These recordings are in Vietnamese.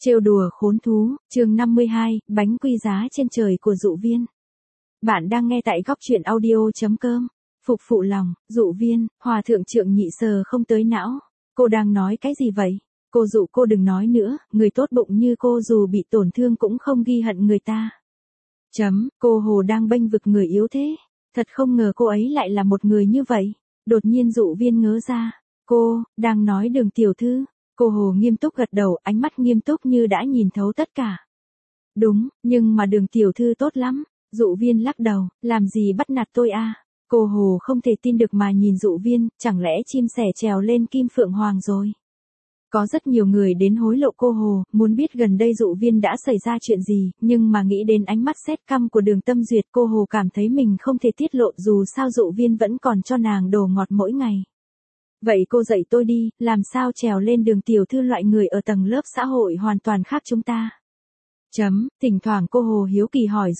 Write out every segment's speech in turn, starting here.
Trêu đùa khốn thú, chương 52, bánh quy giá trên trời của Dụ Viên. Bạn đang nghe tại góc truyện audio.com. Phục phụ lòng, Dụ Viên, hòa thượng Trượng Nhị Sờ không tới não. Cô đang nói cái gì vậy? Cô Dụ, cô đừng nói nữa, người tốt bụng như cô dù bị tổn thương cũng không ghi hận người ta. Cô Hồ đang bênh vực người yếu thế. Thật không ngờ cô ấy lại là một người như vậy. Đột nhiên Dụ Viên ngớ ra. Cô, đang nói Đường tiểu thư. Cô Hồ nghiêm túc gật đầu, ánh mắt nghiêm túc như đã nhìn thấu tất cả. Đúng, nhưng mà Đường tiểu thư tốt lắm. Dụ Viên lắc đầu, làm gì bắt nạt tôi à? Cô Hồ không thể tin được mà nhìn Dụ Viên, chẳng lẽ chim sẻ trèo lên kim phượng hoàng rồi? Có rất nhiều người đến hối lộ cô Hồ, muốn biết gần đây Dụ Viên đã xảy ra chuyện gì, nhưng mà nghĩ đến ánh mắt sét căm của Đường Tâm Duyệt, cô Hồ cảm thấy mình không thể tiết lộ, dù sao Dụ Viên vẫn còn cho nàng đồ ngọt mỗi ngày. Vậy cô dạy tôi đi, làm sao trèo lên Đường tiểu thư, loại người ở tầng lớp xã hội hoàn toàn khác chúng ta. Thỉnh thoảng cô Hồ hiếu kỳ hỏi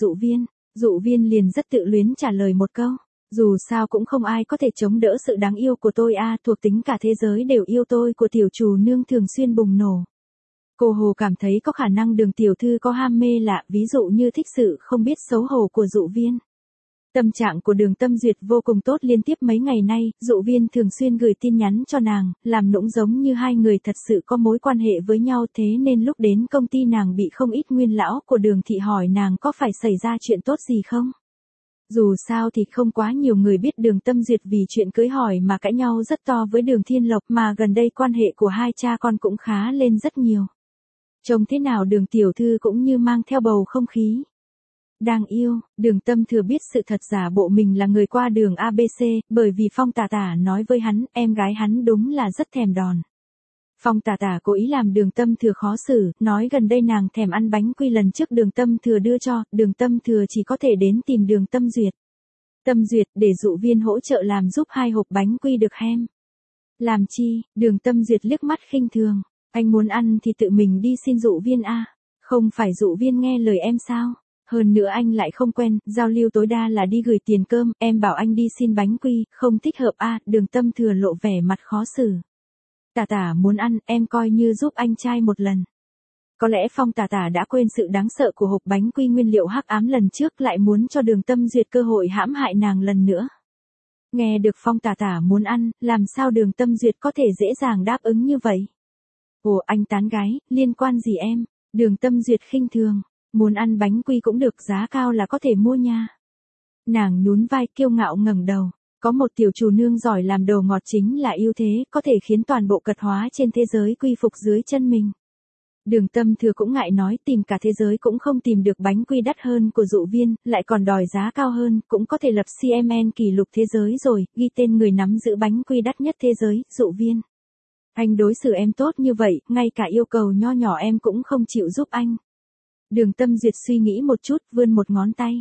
Dụ Viên liền rất tự luyến trả lời một câu. Dù sao cũng không ai có thể chống đỡ sự đáng yêu của tôi à, thuộc tính cả thế giới đều yêu tôi của tiểu chủ nương thường xuyên bùng nổ. Cô Hồ cảm thấy có khả năng Đường tiểu thư có ham mê lạ, ví dụ như thích sự không biết xấu hổ của Dụ Viên. Tâm trạng của Đường Tâm Duyệt vô cùng tốt, liên tiếp mấy ngày nay, Dụ Viên thường xuyên gửi tin nhắn cho nàng, làm nũng giống như hai người thật sự có mối quan hệ với nhau, thế nên lúc đến công ty nàng bị không ít nguyên lão của Đường thị hỏi nàng có phải xảy ra chuyện tốt gì không. Dù sao thì không quá nhiều người biết Đường Tâm Duyệt vì chuyện cưới hỏi mà cãi nhau rất to với Đường Thiên Lộc, mà gần đây quan hệ của hai cha con cũng khá lên rất nhiều. Trông thế nào Đường tiểu thư cũng như mang theo bầu không khí. Đang yêu, Đường Tâm thừa biết sự thật, giả bộ mình là người qua đường ABC, bởi vì Phong Tả Tả nói với hắn, em gái hắn đúng là rất thèm đòn. Phong Tả Tả cố ý làm Đường Tâm thừa khó xử, nói gần đây nàng thèm ăn bánh quy lần trước Đường Tâm thừa đưa cho, Đường Tâm thừa chỉ có thể đến tìm Đường Tâm Duyệt. Tâm Duyệt để Dụ Viên hỗ trợ làm giúp 2 hộp bánh quy được hem. Làm chi? Đường Tâm Duyệt liếc mắt khinh thường. Anh muốn ăn thì tự mình đi xin Dụ Viên à? Không phải Dụ Viên nghe lời em sao? Hơn nữa anh lại không quen, giao lưu tối đa là đi gửi tiền cơm, em bảo anh đi xin bánh quy, không thích hợp à? Đường Tâm thừa lộ vẻ mặt khó xử. Tả Tả muốn ăn, em coi như giúp anh trai một lần. Có lẽ Phong Tả Tả đã quên sự đáng sợ của hộp bánh quy nguyên liệu hắc ám lần trước, lại muốn cho Đường Tâm Duyệt cơ hội hãm hại nàng lần nữa. Nghe được Phong Tả Tả muốn ăn, làm sao Đường Tâm Duyệt có thể dễ dàng đáp ứng như vậy? Ồ, anh tán gái, liên quan gì em? Đường Tâm Duyệt khinh thường. Muốn ăn bánh quy cũng được, giá cao là có thể mua nha. Nàng nhún vai kiêu ngạo ngẩng đầu. Có một tiểu chủ nương giỏi làm đồ ngọt chính là ưu thế, có thể khiến toàn bộ cật hóa trên thế giới quy phục dưới chân mình. Đường Tâm thừa cũng ngại nói, tìm cả thế giới cũng không tìm được bánh quy đắt hơn của Dụ Viên, lại còn đòi giá cao hơn, cũng có thể lập CMN kỷ lục thế giới rồi, ghi tên người nắm giữ bánh quy đắt nhất thế giới, Dụ Viên. Anh đối xử em tốt như vậy, ngay cả yêu cầu nho nhỏ em cũng không chịu giúp anh. Đường Tâm Duyệt suy nghĩ một chút, vươn một ngón tay.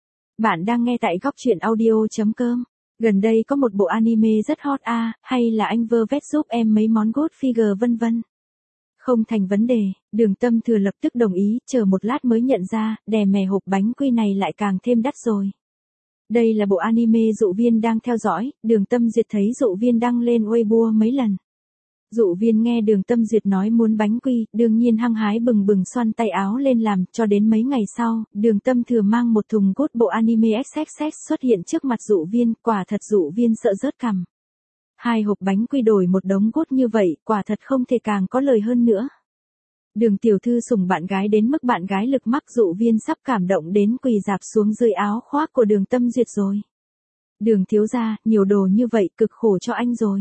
Bạn đang nghe tại góc truyện audio.com. Gần đây có một bộ anime rất hot à, hay là anh vơ vét giúp em mấy món good figure vân vân. Không thành vấn đề, Đường Tâm thừa lập tức đồng ý, chờ một lát mới nhận ra, đè mè hộp bánh quy này lại càng thêm đắt rồi. Đây là bộ anime Dụ Viên đang theo dõi, Đường Tâm Duyệt thấy Dụ Viên đăng lên Weibo mấy lần. Dụ Viên nghe Đường Tâm Duyệt nói muốn bánh quy, đương nhiên hăng hái bừng bừng xoăn tay áo lên làm, cho đến mấy ngày sau, Đường Tâm thừa mang một thùng cốt bộ anime XXX xuất hiện trước mặt Dụ Viên, quả thật Dụ Viên sợ rớt cằm. 2 hộp bánh quy đổi một đống cốt như vậy, quả thật không thể càng có lời hơn nữa. Đường tiểu thư sủng bạn gái đến mức bạn gái lực mắc, Dụ Viên sắp cảm động đến quỳ rạp xuống dưới áo khoác của Đường Tâm Duyệt rồi. Đường thiếu gia, nhiều đồ như vậy cực khổ cho anh rồi.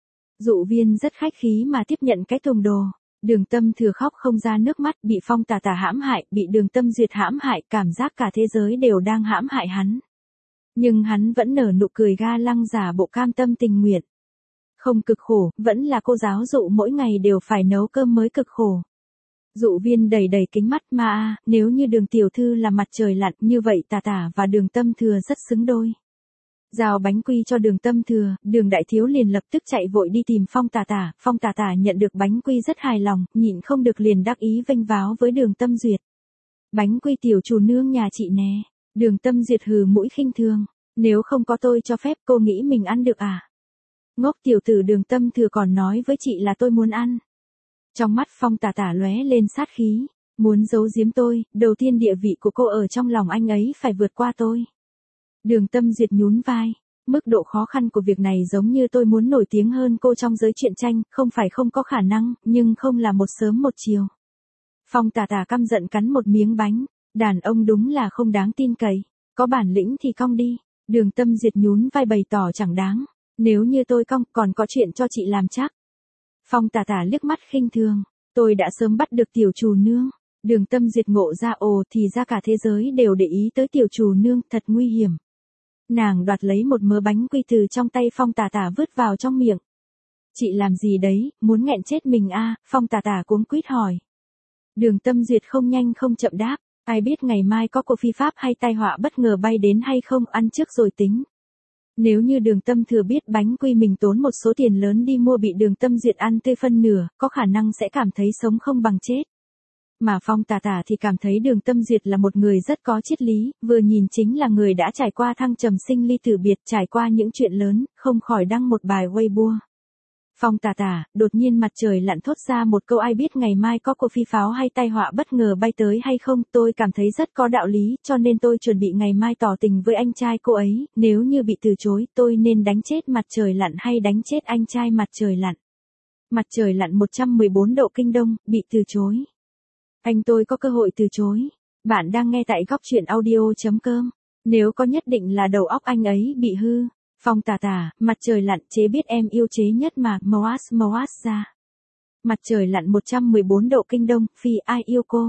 Dụ Viên rất khách khí mà tiếp nhận cái thùng đồ. Đường Tâm thừa khóc không ra nước mắt, bị Phong Tả Tả hãm hại, bị Đường Tâm Duyệt hãm hại, cảm giác cả thế giới đều đang hãm hại hắn. Nhưng hắn vẫn nở nụ cười ga lăng, giả bộ cam tâm tình nguyện. Không cực khổ, vẫn là cô giáo Dụ mỗi ngày đều phải nấu cơm mới cực khổ. Dụ Viên đầy đầy kính mắt, mà nếu như Đường tiểu thư là mặt trời lặn, như vậy Tả Tả và Đường Tâm thừa rất xứng đôi. Giao bánh quy cho Đường Tâm thừa, Đường đại thiếu liền lập tức chạy vội đi tìm Phong Tả Tả. Phong Tả Tả nhận được bánh quy rất hài lòng, nhịn không được liền đắc ý vênh váo với Đường Tâm Duyệt. Bánh quy tiểu chủ nương nhà chị nè. Đường Tâm Duyệt hừ mũi khinh thường. Nếu không có tôi cho phép cô nghĩ mình ăn được à? Ngốc tiểu tử, Đường Tâm thừa còn nói với chị là tôi muốn ăn. Trong mắt Phong Tả Tả lóe lên sát khí, muốn giấu giếm tôi, đầu tiên địa vị của cô ở trong lòng anh ấy phải vượt qua tôi. Đường Tâm Duyệt nhún vai, mức độ khó khăn của việc này giống như tôi muốn nổi tiếng hơn cô trong giới truyện tranh, không phải không có khả năng, nhưng không là một sớm một chiều. Phong Tả Tả căm giận cắn một miếng bánh, đàn ông đúng là không đáng tin cậy, có bản lĩnh thì cong đi. Đường Tâm Duyệt nhún vai bày tỏ chẳng đáng, nếu như tôi cong còn có chuyện cho chị làm chắc. Phong Tả Tả liếc mắt khinh thường, tôi đã sớm bắt được tiểu chủ nương. Đường Tâm Duyệt ngộ ra ồ thì ra cả thế giới đều để ý tới tiểu chủ nương, thật nguy hiểm. Nàng đoạt lấy một mớ bánh quy từ trong tay Phong Tả Tả vứt vào trong miệng. Chị làm gì đấy, muốn nghẹn chết mình à, Phong Tả Tả cuống quýt hỏi. Đường Tâm Duyệt không nhanh không chậm đáp, ai biết ngày mai có cuộc phi pháp hay tai họa bất ngờ bay đến hay không, ăn trước rồi tính. Nếu như Đường Tâm Thừa biết bánh quy mình tốn một số tiền lớn đi mua bị Đường Tâm Duyệt ăn tươi phân nửa, có khả năng sẽ cảm thấy sống không bằng chết. Mà Phong Tả Tả thì cảm thấy Đường Tâm Duyệt là một người rất có triết lý, vừa nhìn chính là người đã trải qua thăng trầm sinh ly tử biệt, trải qua những chuyện lớn, không khỏi đăng một bài Weibo. Phong Tả Tả, đột nhiên mặt trời lặn thốt ra một câu ai biết ngày mai có cuộc phi pháo hay tai họa bất ngờ bay tới hay không, tôi cảm thấy rất có đạo lý, cho nên tôi chuẩn bị ngày mai tỏ tình với anh trai cô ấy, nếu như bị từ chối, tôi nên đánh chết mặt trời lặn hay đánh chết anh trai mặt trời lặn. Mặt trời lặn 114 độ kinh đông, bị từ chối. Anh tôi có cơ hội từ chối. Bạn đang nghe tại góc truyện audio.com. Nếu có nhất định là đầu óc anh ấy bị hư. Phong Tả Tả, mặt trời lặn chế biết em yêu chế nhất mà, Moas ra. Mặt trời lặn 114 độ kinh đông, phi ai yêu cô.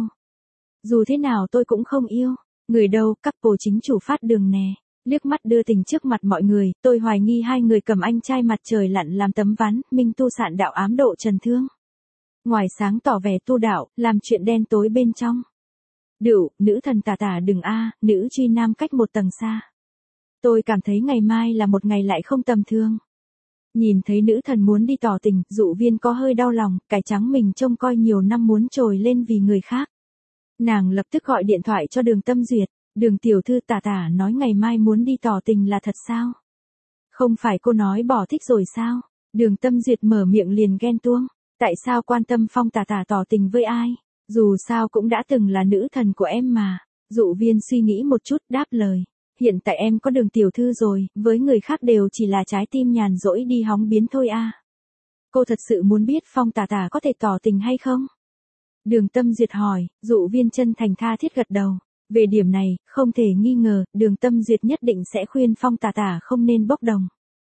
Dù thế nào tôi cũng không yêu. Người đâu, couple chính chủ phát đường nè. Liếc mắt đưa tình trước mặt mọi người, tôi hoài nghi hai người cầm anh trai mặt trời lặn làm tấm ván, minh tu sạn đạo ám độ trần thương. Ngoài sáng tỏ vẻ tu đạo, làm chuyện đen tối bên trong. Đựu, nữ thần Tả Tả đừng a, nữ truy nam cách một tầng xa. Tôi cảm thấy ngày mai là một ngày lại không tầm thường. Nhìn thấy nữ thần muốn đi tỏ tình, Dụ Viên có hơi đau lòng, cải trắng mình trông coi nhiều năm muốn trồi lên vì người khác. Nàng lập tức gọi điện thoại cho Đường Tâm Duyệt, Đường tiểu thư Tả Tả nói ngày mai muốn đi tỏ tình là thật sao? Không phải cô nói bỏ thích rồi sao? Đường Tâm Duyệt mở miệng liền ghen tuông. Tại sao quan tâm Phong Tả Tả tỏ tình với ai? Dù sao cũng đã từng là nữ thần của em mà. Dụ Viên suy nghĩ một chút đáp lời. Hiện tại em có Đường tiểu thư rồi, với người khác đều chỉ là trái tim nhàn rỗi đi hóng biến thôi à. Cô thật sự muốn biết Phong Tả Tả có thể tỏ tình hay không? Đường Tâm Duyệt hỏi, Dụ Viên chân thành tha thiết gật đầu. Về điểm này, không thể nghi ngờ, Đường Tâm Duyệt nhất định sẽ khuyên Phong Tả Tả không nên bốc đồng.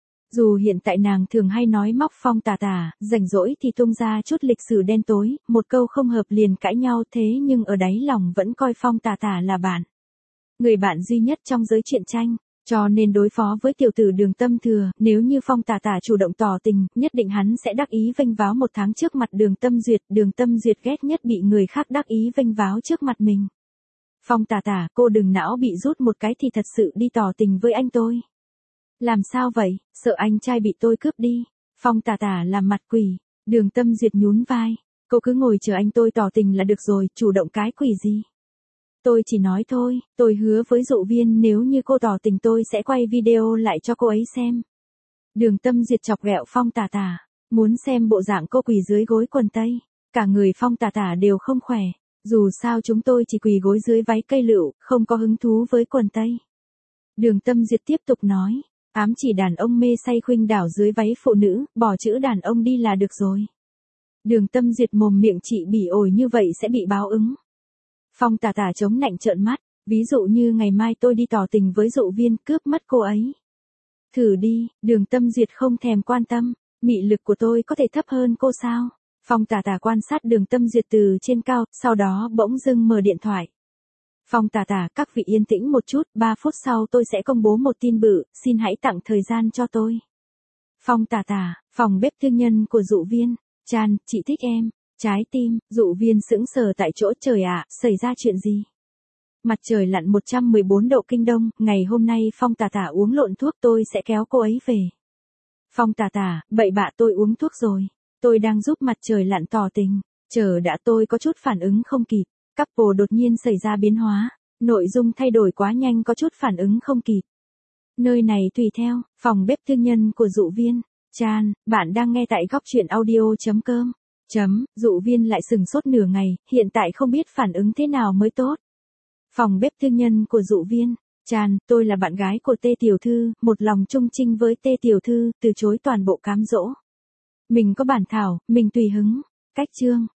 Dù hiện tại nàng thường hay nói móc Phong Tả Tả, rảnh rỗi thì tung ra chút lịch sử đen tối, một câu không hợp liền cãi nhau thế nhưng ở đáy lòng vẫn coi Phong Tả Tả là bạn. Người bạn duy nhất trong giới truyện tranh, cho nên đối phó với tiểu tử Đường Tâm Thừa, nếu như Phong Tả Tả chủ động tỏ tình, nhất định hắn sẽ đắc ý vênh váo một tháng trước mặt Đường Tâm Duyệt ghét nhất bị người khác đắc ý vênh váo trước mặt mình. Phong Tả Tả, cô đừng não bị rút một cái thì thật sự đi tỏ tình với anh tôi. Làm sao vậy, sợ anh trai bị tôi cướp đi. Phong Tả Tả làm mặt quỷ, Đường Tâm Duyệt nhún vai. Cô cứ ngồi chờ anh tôi tỏ tình là được rồi, chủ động cái quỷ gì. Tôi chỉ nói thôi, tôi hứa với Dụ Viên nếu như cô tỏ tình tôi sẽ quay video lại cho cô ấy xem. Đường Tâm Duyệt chọc ghẹo Phong Tả Tả, muốn xem bộ dạng cô quỳ dưới gối quần tây. Cả người Phong Tả Tả đều không khỏe, dù sao chúng tôi chỉ quỳ gối dưới váy cây lựu, không có hứng thú với quần tây. Đường Tâm Duyệt tiếp tục nói. Ám chỉ đàn ông mê say khuynh đảo dưới váy phụ nữ, bỏ chữ đàn ông đi là được rồi. Đường Tâm Duyệt mồm miệng chị bỉ ổi như vậy sẽ bị báo ứng. Phong Tả Tả chống nạnh trợn mắt, ví dụ như ngày mai tôi đi tỏ tình với Dụ Viên cướp mất cô ấy. Thử đi, Đường Tâm Duyệt không thèm quan tâm, mị lực của tôi có thể thấp hơn cô sao? Phong Tả Tả quan sát Đường Tâm Duyệt từ trên cao, sau đó bỗng dưng mở điện thoại. Phong Tả Tả, các vị yên tĩnh một chút, 3 phút sau tôi sẽ công bố một tin bự, xin hãy tặng thời gian cho tôi. Phong Tả Tả, phòng bếp tư nhân của Dụ Viên. Chan, chị thích em. Trái tim, Dụ Viên sững sờ tại chỗ. Trời ạ, xảy ra chuyện gì? Mặt trời lặn 114 độ kinh đông, ngày hôm nay Phong Tả Tả uống lộn thuốc, tôi sẽ kéo cô ấy về. Phong Tả Tả, bậy bạ, tôi uống thuốc rồi. Tôi đang giúp mặt trời lặn tỏ tình. Chờ đã, tôi có chút phản ứng không kịp. Couple đột nhiên xảy ra biến hóa, nội dung thay đổi quá nhanh có chút phản ứng không kịp. Nơi này tùy theo, phòng bếp tư nhân của Dụ Viên. Chan, bạn đang nghe tại góc truyện audio.com. Dụ Viên lại sừng sốt nửa ngày, hiện tại không biết phản ứng thế nào mới tốt. Phòng bếp tư nhân của Dụ Viên. Chan, tôi là bạn gái của Tê tiểu thư, một lòng trung trinh với Tê tiểu thư, từ chối toàn bộ cám dỗ. Mình có bản thảo, mình tùy hứng. Cách chương.